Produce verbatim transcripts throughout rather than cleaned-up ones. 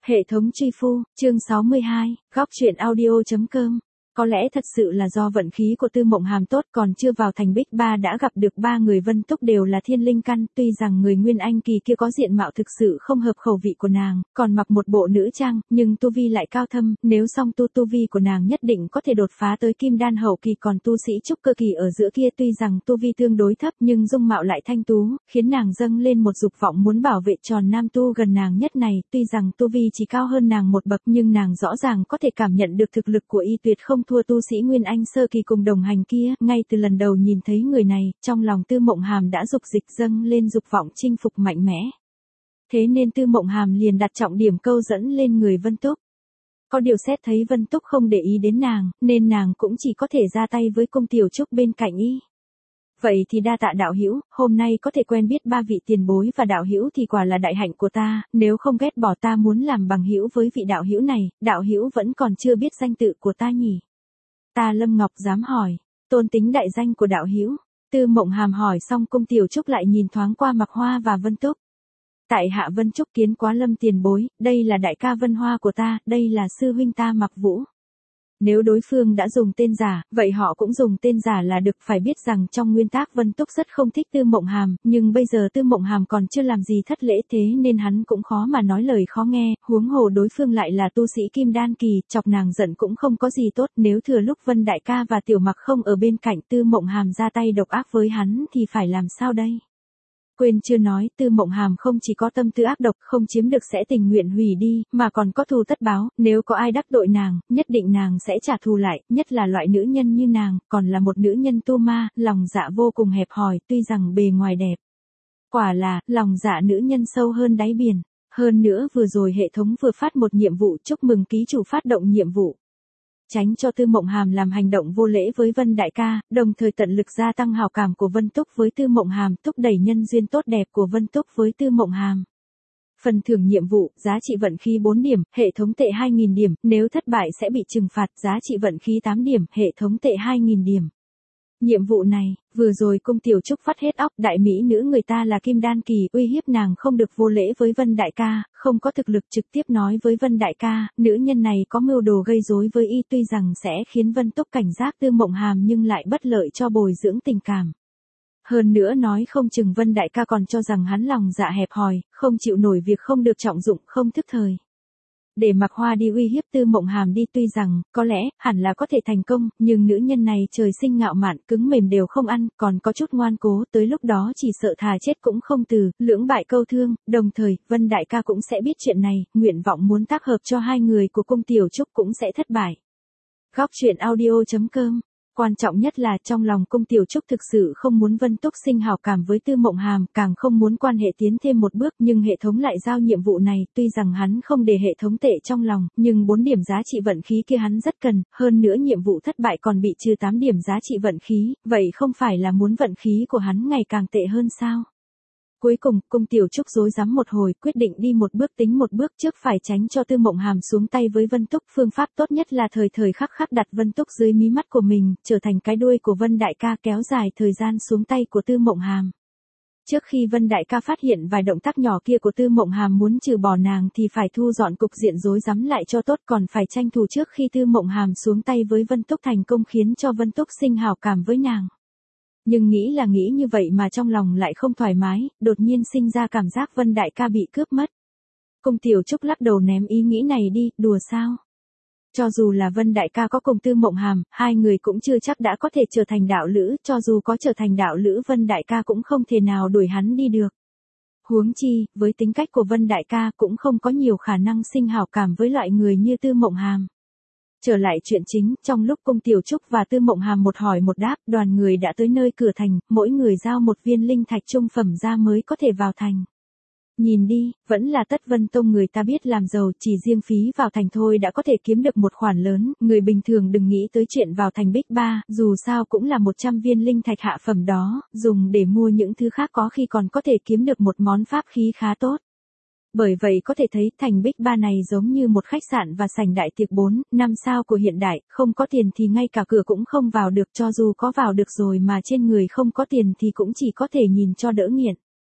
Hệ thống truy phu, chương sáu mươi hai, góc truyện audio.com. Có lẽ thật sự là do vận khí của Tư Mộng Hàm tốt, còn chưa vào thành Bích Ba đã gặp được ba người Vân Túc đều là thiên linh căn, tuy rằng người Nguyên Anh kỳ kia có diện mạo thực sự không hợp khẩu vị của nàng, còn mặc một bộ nữ trang, nhưng tu vi lại cao thâm, nếu song tu tu vi của nàng nhất định có thể đột phá tới kim đan hậu kỳ, còn tu sĩ trúc cơ kỳ ở giữa kia tuy rằng tu vi tương đối thấp nhưng dung mạo lại thanh tú, khiến nàng dâng lên một dục vọng muốn bảo vệ tròn nam tu gần nàng nhất này, tuy rằng tu vi chỉ cao hơn nàng một bậc nhưng nàng rõ ràng có thể cảm nhận được thực lực của y tuyệt không thua tu sĩ Nguyên Anh sơ kỳ cùng đồng hành kia, ngay từ lần đầu nhìn thấy người này, trong lòng Tư Mộng Hàm đã dục dịch dâng lên dục vọng chinh phục mạnh mẽ. Thế nên Tư Mộng Hàm liền đặt trọng điểm câu dẫn lên người Vân Túc. Có điều xét thấy Vân Túc không để ý đến nàng, nên nàng cũng chỉ có thể ra tay với Cung Tiểu Trúc bên cạnh y. Vậy thì đa tạ đạo hữu, hôm nay có thể quen biết ba vị tiền bối và đạo hữu thì quả là đại hạnh của ta, nếu không ghét bỏ ta muốn làm bằng hữu với vị đạo hữu này, đạo hữu vẫn còn chưa biết danh tự của ta nhỉ? Ta Lâm Ngọc dám hỏi, tôn tính đại danh của đạo hữu. Tư Mộng Hàm hỏi xong Cung Tiểu Trúc lại nhìn thoáng qua Mạc Hoa và Vân Túc. Tại hạ Vân Trúc kiến quá Lâm tiền bối, đây là đại ca Vân Hoa của ta, đây là sư huynh ta Mạc Vũ. Nếu đối phương đã dùng tên giả, vậy họ cũng dùng tên giả là được. Phải biết rằng trong nguyên tắc Vân Túc rất không thích Tư Mộng Hàm, nhưng bây giờ Tư Mộng Hàm còn chưa làm gì thất lễ, thế nên hắn cũng khó mà nói lời khó nghe, huống hồ đối phương lại là tu sĩ kim đan kỳ, chọc nàng giận cũng không có gì tốt. Nếu thừa lúc Vân đại ca và Tiểu Mặc không ở bên cạnh, Tư Mộng Hàm ra tay độc ác với hắn thì phải làm sao đây? Quên chưa nói, Tư Mộng Hàm không chỉ có tâm tư ác độc, không chiếm được sẽ tình nguyện hủy đi, mà còn có thù tất báo, nếu có ai đắc tội nàng, nhất định nàng sẽ trả thù lại, nhất là loại nữ nhân như nàng, còn là một nữ nhân tu ma, lòng dạ vô cùng hẹp hòi, tuy rằng bề ngoài đẹp. Quả là, lòng dạ nữ nhân sâu hơn đáy biển. Hơn nữa vừa rồi hệ thống vừa phát một nhiệm vụ, chúc mừng ký chủ phát động nhiệm vụ. Tránh cho Tư Mộng Hàm làm hành động vô lễ với Vân đại ca, đồng thời tận lực gia tăng hảo cảm của Vân Túc với Tư Mộng Hàm, thúc đẩy nhân duyên tốt đẹp của Vân Túc với Tư Mộng Hàm. Phần thưởng nhiệm vụ, giá trị vận khí bốn điểm, hệ thống tệ hai nghìn điểm, nếu thất bại sẽ bị trừng phạt, giá trị vận khí tám điểm, hệ thống tệ hai nghìn điểm. Nhiệm vụ này, vừa rồi Cung Tiểu Trúc phát hết óc, đại mỹ nữ người ta là kim đan kỳ, uy hiếp nàng không được vô lễ với Vân đại ca, không có thực lực trực tiếp nói với Vân đại ca, nữ nhân này có mưu đồ gây rối với y, tuy rằng sẽ khiến Vân Túc cảnh giác Tư Mộng Hàm nhưng lại bất lợi cho bồi dưỡng tình cảm. Hơn nữa nói không chừng Vân đại ca còn cho rằng hắn lòng dạ hẹp hòi, không chịu nổi việc không được trọng dụng, không thức thời. Để Mạc Hoa đi uy hiếp Tư Mộng Hàm đi, tuy rằng, có lẽ, hẳn là có thể thành công, nhưng nữ nhân này trời sinh ngạo mạn, cứng mềm đều không ăn, còn có chút ngoan cố, tới lúc đó chỉ sợ thà chết cũng không từ, lưỡng bại câu thương, đồng thời, Vân đại ca cũng sẽ biết chuyện này, nguyện vọng muốn tác hợp cho hai người của Cung Tiểu Trúc cũng sẽ thất bại. Góc truyện audio.com. Quan trọng nhất là trong lòng Cung Tiểu Trúc thực sự không muốn Vân Túc sinh hảo cảm với Tư Mộng Hàm, càng không muốn quan hệ tiến thêm một bước, nhưng hệ thống lại giao nhiệm vụ này, tuy rằng hắn không để hệ thống tệ trong lòng, nhưng bốn điểm giá trị vận khí kia hắn rất cần, hơn nữa nhiệm vụ thất bại còn bị trừ tám điểm giá trị vận khí, vậy không phải là muốn vận khí của hắn ngày càng tệ hơn sao? Cuối cùng, Cung Tiểu Trúc rối rắm một hồi, quyết định đi một bước tính một bước, trước phải tránh cho Tư Mộng Hàm xuống tay với Vân Túc, phương pháp tốt nhất là thời thời khắc khắc đặt Vân Túc dưới mí mắt của mình, trở thành cái đuôi của Vân đại ca, kéo dài thời gian xuống tay của Tư Mộng Hàm. Trước khi Vân đại ca phát hiện vài động tác nhỏ kia của Tư Mộng Hàm muốn trừ bỏ nàng thì phải thu dọn cục diện rối rắm lại cho tốt, còn phải tranh thủ trước khi Tư Mộng Hàm xuống tay với Vân Túc thành công khiến cho Vân Túc sinh hảo cảm với nàng. Nhưng nghĩ là nghĩ như vậy mà trong lòng lại không thoải mái, đột nhiên sinh ra cảm giác Vân đại ca bị cướp mất. Cung Tiểu Trúc lắc đầu ném ý nghĩ này đi, đùa sao? Cho dù là Vân đại ca có cùng Tư Mộng Hàm, hai người cũng chưa chắc đã có thể trở thành đạo lữ, cho dù có trở thành đạo lữ Vân đại ca cũng không thể nào đuổi hắn đi được. Huống chi, với tính cách của Vân đại ca cũng không có nhiều khả năng sinh hảo cảm với loại người như Tư Mộng Hàm. Trở lại chuyện chính, trong lúc Cung Tiểu Trúc và Tư Mộng Hàm một hỏi một đáp, đoàn người đã tới nơi cửa thành, mỗi người giao một viên linh thạch trung phẩm ra mới có thể vào thành. Nhìn đi, vẫn là Tất Vân Tông người ta biết làm giàu, chỉ riêng phí vào thành thôi đã có thể kiếm được một khoản lớn, người bình thường đừng nghĩ tới chuyện vào thành Bích Ba, dù sao cũng là một trăm viên linh thạch hạ phẩm đó, dùng để mua những thứ khác có khi còn có thể kiếm được một món pháp khí khá tốt. Bởi vậy có thể thấy thành Bích Ba này giống như một khách sạn và sảnh đại tiệc bốn, năm sao của hiện đại, không có tiền thì ngay cả cửa cũng không vào được, cho dù có vào được rồi mà trên người không có tiền thì cũng chỉ có thể nhìn cho đỡ nghiện.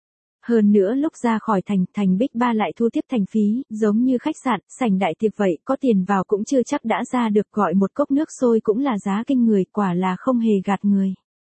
hơn nữa lúc ra khỏi thành, thành Bích Ba lại thu tiếp thành phí, giống như khách sạn, sảnh đại tiệc vậy, có tiền vào cũng chưa chắc đã ra được, gọi một cốc nước sôi cũng là giá kinh người, quả là không hề gạt người.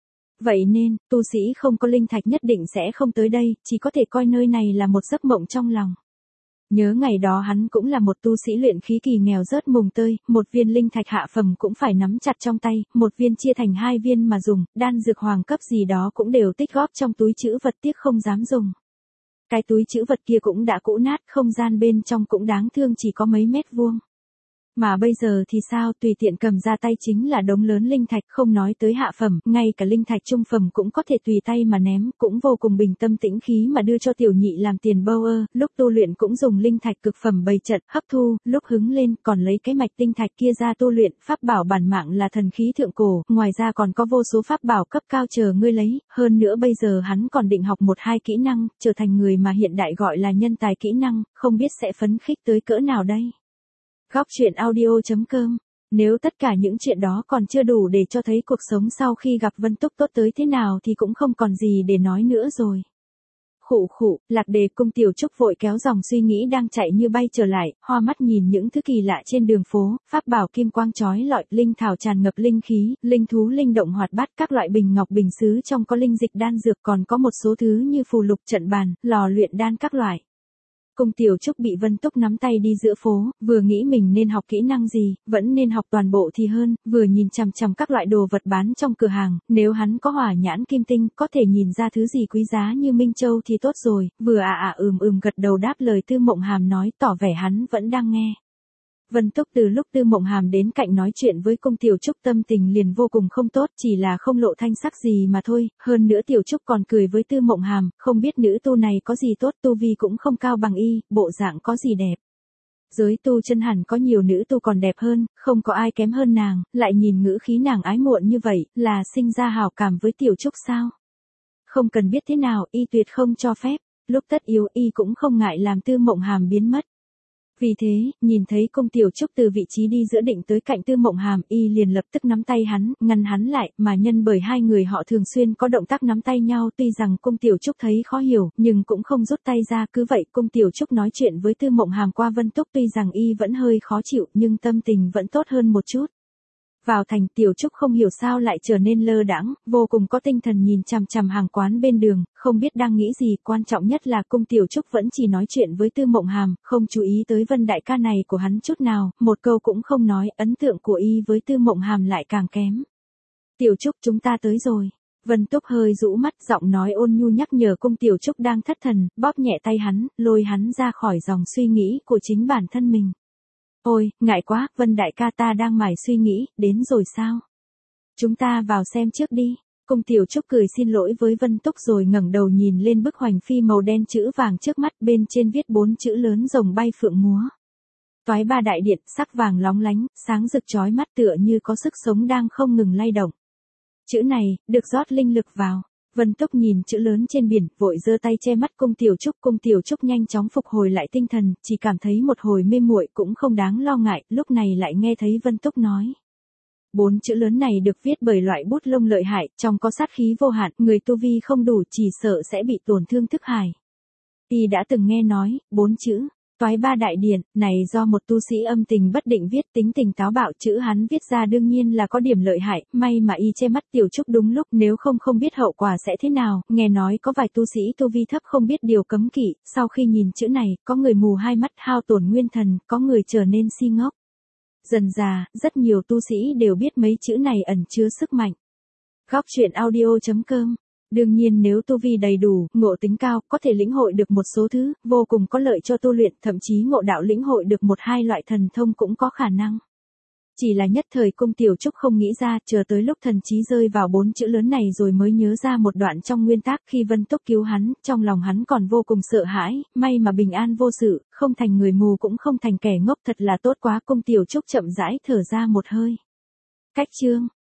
Vậy nên, tu sĩ không có linh thạch nhất định sẽ không tới đây, chỉ có thể coi nơi này là một giấc mộng trong lòng. Nhớ ngày đó hắn cũng là một tu sĩ luyện khí kỳ nghèo rớt mùng tơi, một viên linh thạch hạ phẩm cũng phải nắm chặt trong tay, một viên chia thành hai viên mà dùng, đan dược hoàng cấp gì đó cũng đều tích góp trong túi trữ vật tiếc không dám dùng. Cái túi trữ vật kia cũng đã cũ nát, không gian bên trong cũng đáng thương chỉ có mấy mét vuông. Mà bây giờ thì sao, tùy tiện cầm ra tay chính là đống lớn linh thạch, không nói tới hạ phẩm, ngay cả linh thạch trung phẩm cũng có thể tùy tay mà ném, cũng vô cùng bình tâm tĩnh khí mà đưa cho tiểu nhị làm tiền bâu ơ, lúc tu luyện cũng dùng linh thạch cực phẩm bày trận, hấp thu, lúc hứng lên còn lấy cái mạch tinh thạch kia ra tu luyện, pháp bảo bản mạng là thần khí thượng cổ, ngoài ra còn có vô số pháp bảo cấp cao chờ ngươi lấy, hơn nữa bây giờ hắn còn định học một hai kỹ năng, trở thành người mà hiện đại gọi là nhân tài kỹ năng, không biết sẽ phấn khích tới cỡ nào đây. Góc truyện audio.com. Nếu tất cả những chuyện đó còn chưa đủ để cho thấy cuộc sống sau khi gặp Vân Túc tốt tới thế nào thì cũng không còn gì để nói nữa rồi. Khụ khụ, Lạc Đề Cung Tiểu Trúc vội kéo dòng suy nghĩ đang chạy như bay trở lại, hoa mắt nhìn những thứ kỳ lạ trên đường phố, pháp bảo kim quang chói lọi, linh thảo tràn ngập linh khí, linh thú linh động hoạt bát, các loại bình ngọc bình sứ trong có linh dịch đan dược, còn có một số thứ như phù lục trận bàn, lò luyện đan các loại. Cung Tiểu Trúc bị Vân Túc nắm tay đi giữa phố, vừa nghĩ mình nên học kỹ năng gì, vẫn nên học toàn bộ thì hơn, vừa nhìn chằm chằm các loại đồ vật bán trong cửa hàng, nếu hắn có hỏa nhãn kim tinh, có thể nhìn ra thứ gì quý giá như Minh Châu thì tốt rồi, vừa à à ừm ừm gật đầu đáp lời Tư Mộng Hàm nói, tỏ vẻ hắn vẫn đang nghe. Vân Túc từ lúc Tư Mộng Hàm đến cạnh nói chuyện với Cung Tiểu Trúc tâm tình liền vô cùng không tốt, chỉ là không lộ thanh sắc gì mà thôi, hơn nữa Tiểu Trúc còn cười với Tư Mộng Hàm, không biết nữ tu này có gì tốt, tu vi cũng không cao bằng y, bộ dạng có gì đẹp. Giới tu chân hẳn có nhiều nữ tu còn đẹp hơn, không có ai kém hơn nàng, lại nhìn ngữ khí nàng ái muộn như vậy, là sinh ra hảo cảm với Tiểu Trúc sao? Không cần biết thế nào, y tuyệt không cho phép, lúc tất yếu y cũng không ngại làm Tư Mộng Hàm biến mất. Vì thế, nhìn thấy Cung Tiểu Trúc từ vị trí đi giữa định tới cạnh Tư Mộng Hàm, y liền lập tức nắm tay hắn, ngăn hắn lại, mà nhân bởi hai người họ thường xuyên có động tác nắm tay nhau, tuy rằng Cung Tiểu Trúc thấy khó hiểu, nhưng cũng không rút tay ra, cứ vậy Cung Tiểu Trúc nói chuyện với Tư Mộng Hàm qua Vân Túc, tuy rằng y vẫn hơi khó chịu, nhưng tâm tình vẫn tốt hơn một chút. Vào thành, Tiểu Trúc không hiểu sao lại trở nên lơ đãng, vô cùng có tinh thần nhìn chằm chằm hàng quán bên đường, không biết đang nghĩ gì, quan trọng nhất là Cung Tiểu Trúc vẫn chỉ nói chuyện với Tư Mộng Hàm, không chú ý tới Vân đại ca này của hắn chút nào, một câu cũng không nói, ấn tượng của y với Tư Mộng Hàm lại càng kém. Tiểu Trúc, chúng ta tới rồi. Vân Túc hơi rũ mắt, giọng nói ôn nhu nhắc nhở Cung Tiểu Trúc đang thất thần, bóp nhẹ tay hắn, lôi hắn ra khỏi dòng suy nghĩ của chính bản thân mình. Ôi, ngại quá, Vân đại ca ta đang mải suy nghĩ, đến rồi sao? Chúng ta vào xem trước đi. Cung Tiểu Trúc cười xin lỗi với Vân Túc rồi ngẩng đầu nhìn lên bức hoành phi màu đen chữ vàng trước mắt, bên trên viết bốn chữ lớn rồng bay phượng múa. Toái Ba Đại Điện, sắc vàng lóng lánh, sáng rực chói mắt tựa như có sức sống đang không ngừng lay động. Chữ này, được rót linh lực vào. Vân Túc nhìn chữ lớn trên biển, vội giơ tay che mắt Cung Tiểu Trúc, Cung Tiểu Trúc nhanh chóng phục hồi lại tinh thần, chỉ cảm thấy một hồi mê muội cũng không đáng lo ngại, lúc này lại nghe thấy Vân Túc nói. Bốn chữ lớn này được viết bởi loại bút lông lợi hại, trong có sát khí vô hạn, người tu vi không đủ chỉ sợ sẽ bị tổn thương thức hải. Y đã từng nghe nói, bốn chữ, Toái Ba Đại Điện, này do một tu sĩ âm tình bất định viết, tính tình táo bạo, chữ hắn viết ra đương nhiên là có điểm lợi hại, may mà y che mắt Tiểu Trúc đúng lúc, nếu không không biết hậu quả sẽ thế nào, nghe nói có vài tu sĩ tu vi thấp không biết điều cấm kỵ, sau khi nhìn chữ này, có người mù hai mắt hao tổn nguyên thần, có người trở nên si ngốc. Dần dà, rất nhiều tu sĩ đều biết mấy chữ này ẩn chứa sức mạnh. Góc truyện audio.com. Đương nhiên nếu tu vi đầy đủ, ngộ tính cao, có thể lĩnh hội được một số thứ, vô cùng có lợi cho tu luyện, thậm chí ngộ đạo lĩnh hội được một hai loại thần thông cũng có khả năng. Chỉ là nhất thời Cung Tiểu Trúc không nghĩ ra, chờ tới lúc thần trí rơi vào bốn chữ lớn này rồi mới nhớ ra một đoạn trong nguyên tác khi Vân Túc cứu hắn, trong lòng hắn còn vô cùng sợ hãi, may mà bình an vô sự, không thành người mù cũng không thành kẻ ngốc, thật là tốt quá. Cung Tiểu Trúc chậm rãi thở ra một hơi. Cách chương.